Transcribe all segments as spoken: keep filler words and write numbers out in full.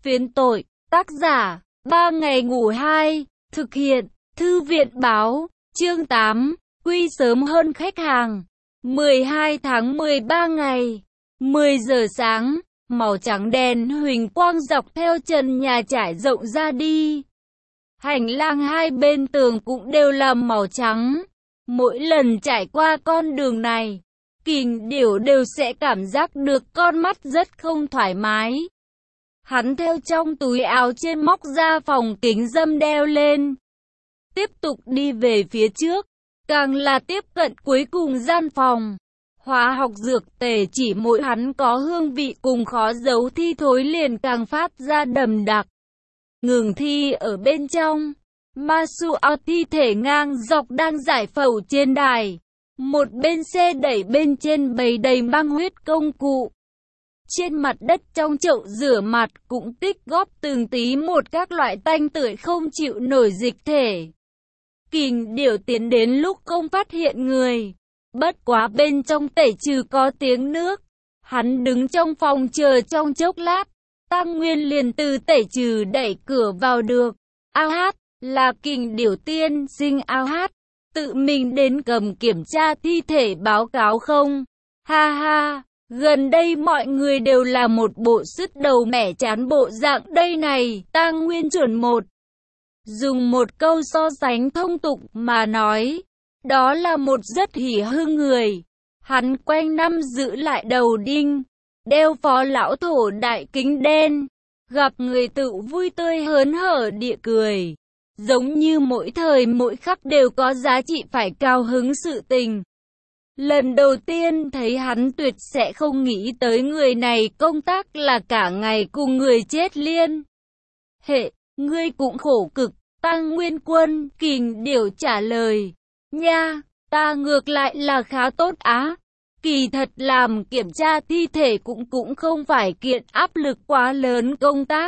Phiến tội, tác giả, ba ngày ngủ hai, thực hiện, thư viện báo, chương tám, quy sớm hơn khách hàng. mười hai tháng mười ba ngày, mười giờ sáng, màu trắng đen huỳnh quang dọc theo trần nhà trải rộng ra đi. Hành lang hai bên tường cũng đều là màu trắng. Mỗi lần trải qua con đường này, Kình Điểu đều sẽ cảm giác được con mắt rất không thoải mái. Hắn theo trong túi áo trên móc ra phòng kính râm đeo lên. Tiếp tục đi về phía trước, càng là tiếp cận cuối cùng gian phòng. Hóa học dược tề chỉ mỗi hắn có hương vị cùng khó giấu thi thối liền càng phát ra đậm đặc. Ngừng thi ở bên trong, Masuo thi thể ngang dọc đang giải phẫu trên đài. Một bên xe đẩy bên trên bày đầy băng huyết công cụ. Trên mặt đất trong chậu rửa mặt cũng tích góp từng tí một các loại tanh tưởi không chịu nổi dịch thể. Kình Điểu tiến đến lúc không phát hiện người. Bất quá bên trong tẩy trừ có tiếng nước. Hắn đứng trong phòng chờ trong chốc lát. Tăng Nguyên liền từ tẩy trừ đẩy cửa vào được. Ao hát, là Kình Điểu tiên sinh ao hát. Tự mình đến cầm kiểm tra thi thể báo cáo không? Ha ha, gần đây mọi người đều là một bộ sứt đầu mẻ chán bộ dạng đây này. Tăng Nguyên chuẩn một. Dùng một câu so sánh thông tục mà nói, đó là một rất hỉ hưng người. Hắn quanh năm giữ lại đầu đinh, đeo phó lão thổ đại kính đen, gặp người tự vui tươi hớn hở địa cười. Giống như mỗi thời mỗi khắc đều có giá trị phải cao hứng sự tình. Lần đầu tiên thấy hắn tuyệt sẽ không nghĩ tới người này công tác là cả ngày cùng người chết liên. Hệ, ngươi cũng khổ cực. Tăng Nguyên Quân, Kình Điểu trả lời. Nha, ta ngược lại là khá tốt á. Kỳ thật làm kiểm tra thi thể cũng cũng không phải kiện áp lực quá lớn công tác.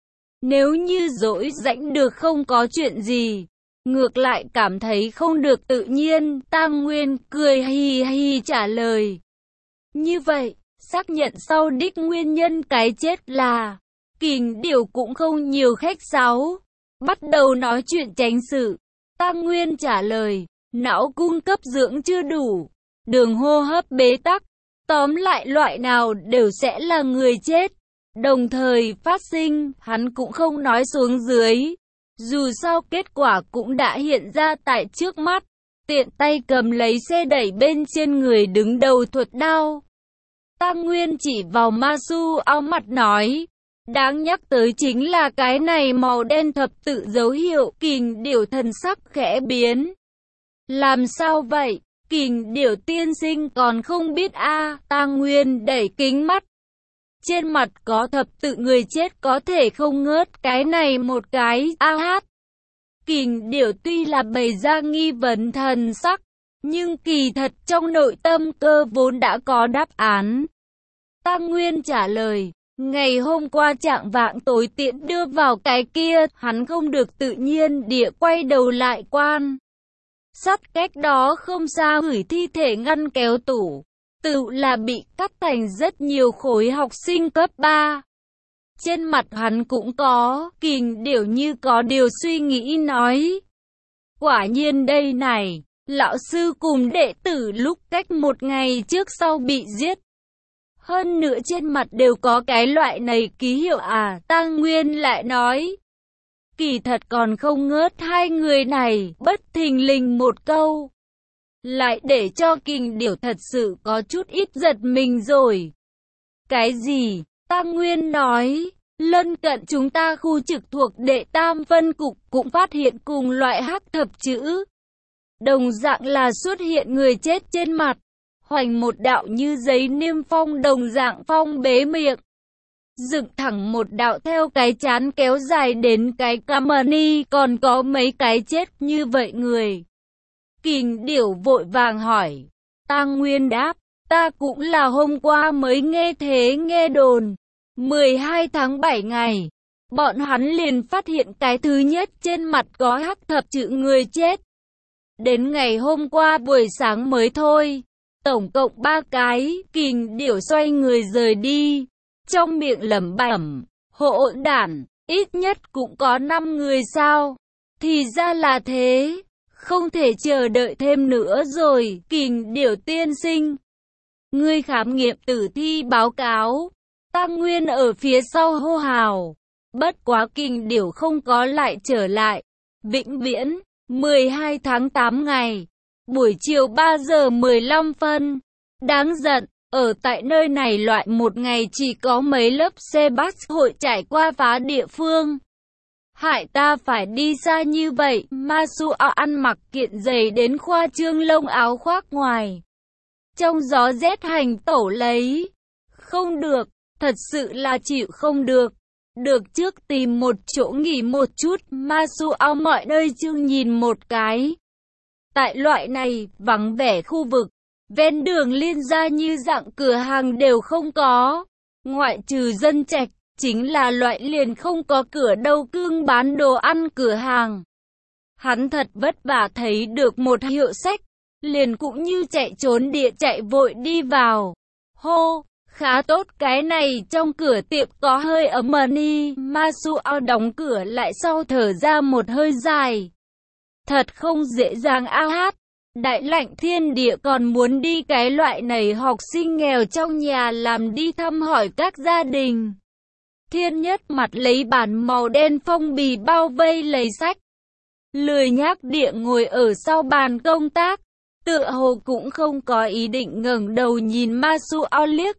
Nếu như rỗi rãnh được không có chuyện gì, ngược lại cảm thấy không được tự nhiên. Tăng Nguyên cười hì hì trả lời. Như vậy, xác nhận sau đích nguyên nhân cái chết là, Kình Điểu cũng không nhiều khách sáo. Bắt đầu nói chuyện chánh sự. Tăng Nguyên trả lời, não cung cấp dưỡng chưa đủ, đường hô hấp bế tắc, tóm lại loại nào đều sẽ là người chết. Đồng thời phát sinh, hắn cũng không nói xuống dưới. Dù sao kết quả cũng đã hiện ra tại trước mắt. Tiện tay cầm lấy xe đẩy bên trên người đứng đầu thuật đao. Tăng Nguyên chỉ vào Masu ao mặt nói. Đáng nhắc tới chính là cái này màu đen thập tự dấu hiệu. Kình Điểu thần sắc khẽ biến. Làm sao vậy? Kình Điểu tiên sinh còn không biết a à. Tăng Nguyên đẩy kính mắt. Trên mặt có thập tự người chết có thể không ngớt cái này một cái a hát. Kình Điểu tuy là bày ra nghi vấn thần sắc, nhưng kỳ thật trong nội tâm cơ vốn đã có đáp án. Tăng Nguyên trả lời. Ngày hôm qua trạng vạng tối tiện đưa vào cái kia, hắn không được tự nhiên địa quay đầu lại quan. Sát cách đó không xa gửi thi thể ngăn kéo tủ, tự là bị cắt thành rất nhiều khối học sinh cấp ba. Trên mặt hắn cũng có, Kình Điểu như có điều suy nghĩ nói. Quả nhiên đây này, lão sư cùng đệ tử lúc cách một ngày trước sau bị giết. Hơn nữa trên mặt đều có cái loại này ký hiệu à, Tăng Nguyên lại nói. Kỳ thật còn không ngớt hai người này, bất thình lình một câu. Lại để cho Kình Điểu thật sự có chút ít giật mình rồi. Cái gì? Tăng Nguyên nói, lân cận chúng ta khu trực thuộc đệ tam phân cục cũng phát hiện cùng loại hắc thập chữ. Đồng dạng là xuất hiện người chết trên mặt. Hoành một đạo như giấy niêm phong đồng dạng phong bế miệng. Dựng thẳng một đạo theo cái chán kéo dài đến cái camani, còn có mấy cái chết như vậy người. Kình Điểu vội vàng hỏi. Tăng Nguyên đáp, ta cũng là hôm qua mới nghe thế nghe đồn. mười hai tháng bảy ngày, bọn hắn liền phát hiện cái thứ nhất trên mặt có hắc thập chữ người chết. Đến ngày hôm qua buổi sáng mới thôi. Tổng cộng ba cái. Kình Điểu xoay người rời đi, trong miệng lẩm bẩm, Hỗn đản, ít nhất cũng có năm người sao? Thì ra là thế, không thể chờ đợi thêm nữa rồi, Kình Điểu tiên sinh. Ngươi khám nghiệm tử thi báo cáo. Tam Nguyên ở phía sau hô hào. Bất quá Kình Điểu không có lại trở lại. Vĩnh viễn, mười hai tháng tám ngày, buổi chiều ba giờ mười lăm phân. Đáng giận, ở tại nơi này loại một ngày chỉ có mấy lớp xe bus hội trải qua phá địa phương. Hại ta phải đi xa như vậy. Masuo ăn mặc kiện dày đến khoa trương lông áo khoác ngoài. Trong gió rét hành tẩu lấy. Không được, thật sự là chịu không được. Được trước tìm một chỗ nghỉ một chút. Masuo mọi nơi chương nhìn một cái. Tại loại này, vắng vẻ khu vực, ven đường liên gia như dạng cửa hàng đều không có. Ngoại trừ dân trạch, chính là loại liền không có cửa đâu cương bán đồ ăn cửa hàng. Hắn thật vất vả thấy được một hiệu sách, liền cũng như chạy trốn địa chạy vội đi vào. Hô, khá tốt, cái này trong cửa tiệm có hơi ấm đi. Masuo đóng cửa lại sau thở ra một hơi dài. Thật không dễ dàng a hát. Đại lạnh thiên địa còn muốn đi cái loại này học sinh nghèo trong nhà làm đi thăm hỏi các gia đình. Thiên Nhất mặt lấy bản màu đen phong bì bao vây lấy sách. Lười nhác địa ngồi ở sau bàn công tác. Tựa hồ cũng không có ý định ngẩng đầu nhìn Masuo liếc.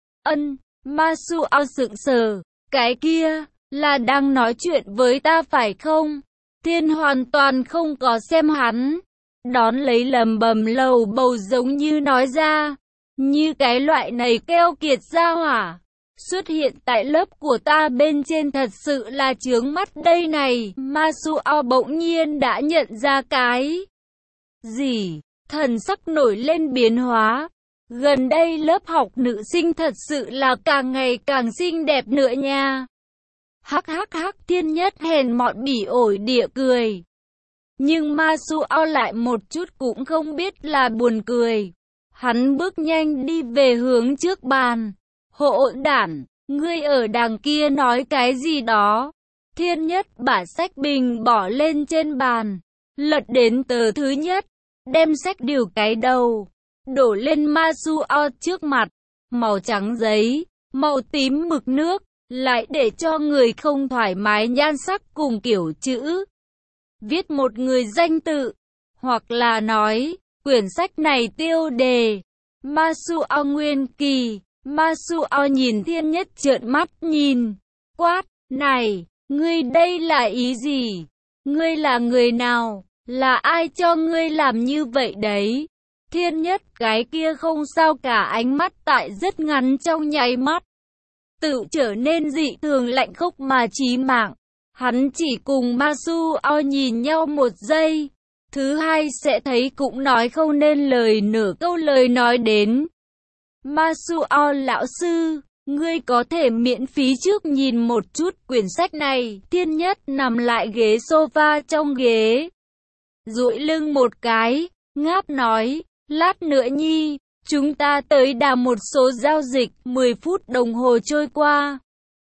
Ân, Masuo sững sờ. Cái kia, là đang nói chuyện với ta phải không? Thiên hoàn toàn không có xem hắn. Đón lấy lầm bầm lầu bầu giống như nói ra. Như cái loại này keo kiệt ra hỏa. Xuất hiện tại lớp của ta bên trên thật sự là chướng mắt đây này. Masuo bỗng nhiên đã nhận ra cái gì? Thần sắc nổi lên biến hóa. Gần đây lớp học nữ sinh thật sự là càng ngày càng xinh đẹp nữa nha. Hắc hắc hắc, Thiên Nhất hèn mọn bỉ ổi địa cười. Nhưng Masuo lại một chút cũng không biết là buồn cười. Hắn bước nhanh đi về hướng trước bàn. Hỗn đản, ngươi ở đằng kia nói cái gì đó? Thiên Nhất bả sách bình bỏ lên trên bàn, lật đến tờ thứ nhất, đem sách điều cái đầu, đổ lên Masuo trước mặt. Màu trắng giấy, màu tím mực nước, lại để cho người không thoải mái nhan sắc cùng kiểu chữ. Viết một người danh tự, hoặc là nói, quyển sách này tiêu đề, Masuo Nguyên Kỳ. Masuo nhìn Thiên Nhất trợn mắt nhìn, quát, này, ngươi đây là ý gì? Ngươi là người nào? Là ai cho ngươi làm như vậy đấy? Thiên Nhất cái kia không sao cả, ánh mắt tại rất ngắn trong nháy mắt tự trở nên dị thường lạnh khốc mà chí mạng. Hắn chỉ cùng Masuo nhìn nhau một giây, thứ hai sẽ thấy cũng nói không nên lời nửa câu lời nói đến. Masuo lão sư, ngươi có thể miễn phí trước nhìn một chút quyển sách này. Thiên Nhất nằm lại ghế sofa trong ghế, duỗi lưng một cái, ngáp nói, lát nữa nhi, chúng ta tới đàm một số giao dịch. Mười phút đồng hồ trôi qua.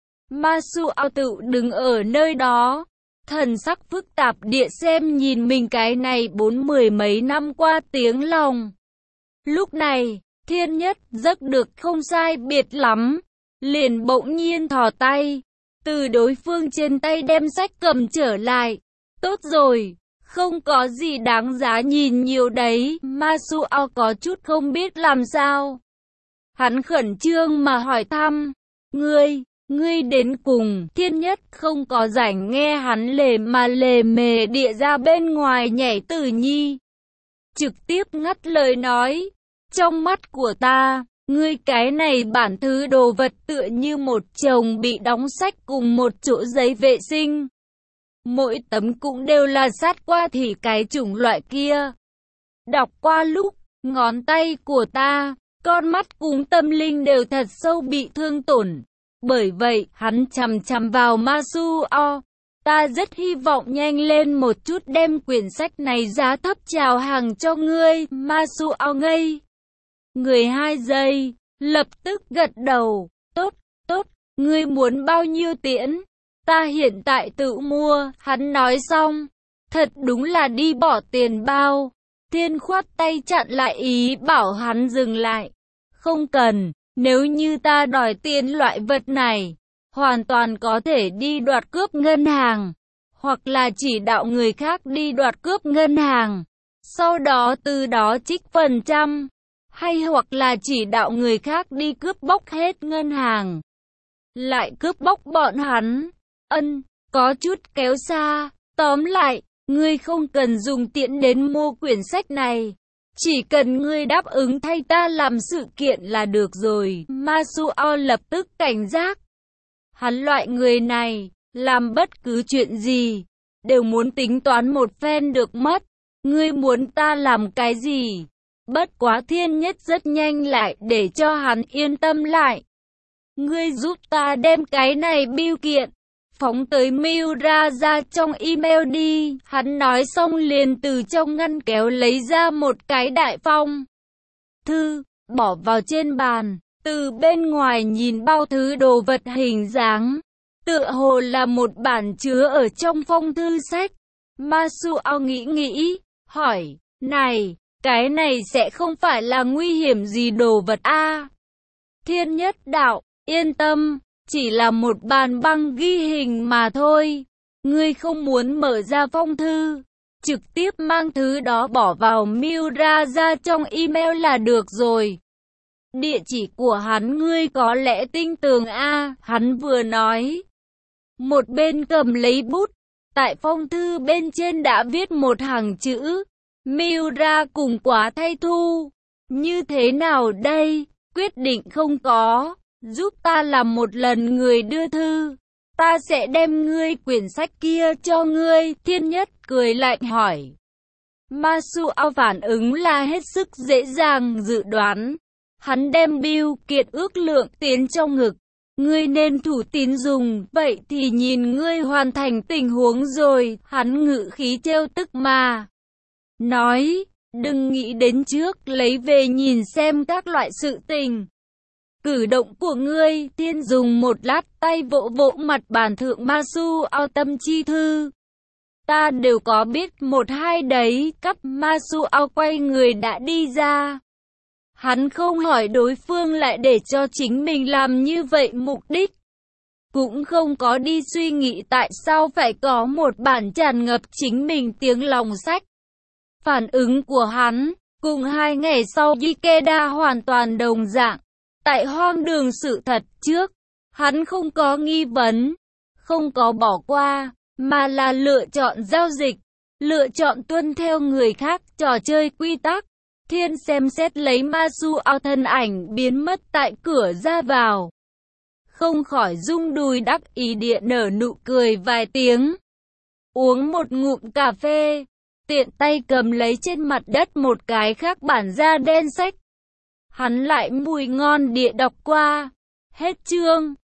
Masuo tự đứng ở nơi đó, thần sắc phức tạp địa xem nhìn mình cái này bốn mười mấy năm qua tiếng lòng. Lúc này, Thiên Nhất giấc được không sai biệt lắm, liền bỗng nhiên thò tay, từ đối phương trên tay đem sách cầm trở lại. Tốt rồi, không có gì đáng giá nhìn nhiều đấy. Masuo có chút không biết làm sao. Hắn khẩn trương mà hỏi thăm, ngươi, ngươi đến cùng. Thiên Nhất không có rảnh nghe hắn lề mà lề mề địa ra bên ngoài nhảy Tử Nhi. Trực tiếp ngắt lời nói, trong mắt của ta, ngươi cái này bản thứ đồ vật tựa như một chồng bị đóng sách cùng một chỗ giấy vệ sinh. Mỗi tấm cũng đều là sát qua thì cái chủng loại kia. Đọc qua lúc, ngón tay của ta, con mắt cùng tâm linh đều thật sâu bị thương tổn. Bởi vậy, hắn chằm chằm vào Masuo. Ta rất hy vọng nhanh lên một chút đem quyển sách này giá thấp chào hàng cho ngươi. Masuo ngây người hai giây, lập tức gật đầu. Tốt, tốt, Ngươi muốn bao nhiêu tiền? Ta hiện tại tự mua, hắn nói xong. Thật đúng là đi bỏ tiền bao. Thiên khoát tay chặn lại ý bảo hắn dừng lại. Không cần, nếu như ta đòi tiền loại vật này, hoàn toàn có thể đi đoạt cướp ngân hàng, hoặc là chỉ đạo người khác đi đoạt cướp ngân hàng, sau đó từ đó trích phần trăm, hay hoặc là chỉ đạo người khác đi cướp bóc hết ngân hàng, lại cướp bóc bọn hắn. Ân, có chút kéo xa, tóm lại, ngươi không cần dùng tiền đến mua quyển sách này. Chỉ cần ngươi đáp ứng thay ta làm sự kiện là được rồi. Masuo lập tức cảnh giác. Hắn loại người này, làm bất cứ chuyện gì, đều muốn tính toán một phen được mất. Ngươi muốn ta làm cái gì? Bất quá Thiên Nhất rất nhanh lại để cho hắn yên tâm lại. Ngươi giúp ta đem cái này bưu kiện phóng tới Miura ra trong email đi. Hắn nói xong liền từ trong ngăn kéo lấy ra một cái đại phong thư, bỏ vào trên bàn. Từ bên ngoài nhìn bao thứ đồ vật hình dáng, tựa hồ là một bản chứa ở trong phong thư sách. Masuo nghĩ nghĩ, hỏi, này, cái này sẽ không phải là nguy hiểm gì đồ vật a? Thiên Nhất đạo, yên tâm, chỉ là một bàn băng ghi hình mà thôi. Ngươi không muốn mở ra phong thư, trực tiếp mang thứ đó bỏ vào Miura ra trong email là được rồi. Địa chỉ của hắn ngươi có lẽ tin tưởng a? Hắn vừa nói, một bên cầm lấy bút, tại phong thư bên trên đã viết một hàng chữ, Miura cùng Quá Thay Thu. Như thế nào đây? Quyết định không có, giúp ta làm một lần người đưa thư. Ta sẽ đem ngươi quyển sách kia cho ngươi. Thiên Nhất cười lạnh hỏi. Masuo phản ứng là hết sức dễ dàng dự đoán. Hắn đem bưu kiện ước lượng tiến trong ngực. Ngươi nên thủ tín dùng, vậy thì nhìn ngươi hoàn thành tình huống rồi. Hắn ngự khí trêu tức mà nói, đừng nghĩ đến trước lấy về nhìn xem các loại sự tình. Cử động của ngươi. Thiên dùng một lát tay vỗ vỗ mặt bàn thượng Masuo tâm chi thư. Ta đều có biết một hai đấy. Cắp. Masuo quay người đã đi ra. Hắn không hỏi đối phương lại để cho chính mình làm như vậy mục đích. Cũng không có đi suy nghĩ tại sao phải có một bản tràn ngập chính mình tiếng lòng sách. Phản ứng của hắn, cùng hai ngày sau Ikeda hoàn toàn đồng dạng. Tại hoang đường sự thật trước, hắn không có nghi vấn, không có bỏ qua, mà là lựa chọn giao dịch, lựa chọn tuân theo người khác trò chơi quy tắc. Thiên xem xét lấy Masuo thân ảnh biến mất tại cửa ra vào. Không khỏi rung đùi đắc ý địa nở nụ cười vài tiếng. Uống một ngụm cà phê, tiện tay cầm lấy trên mặt đất một cái khác bản da đen sách. Hắn lại mùi ngon địa đọc qua. Hết chương.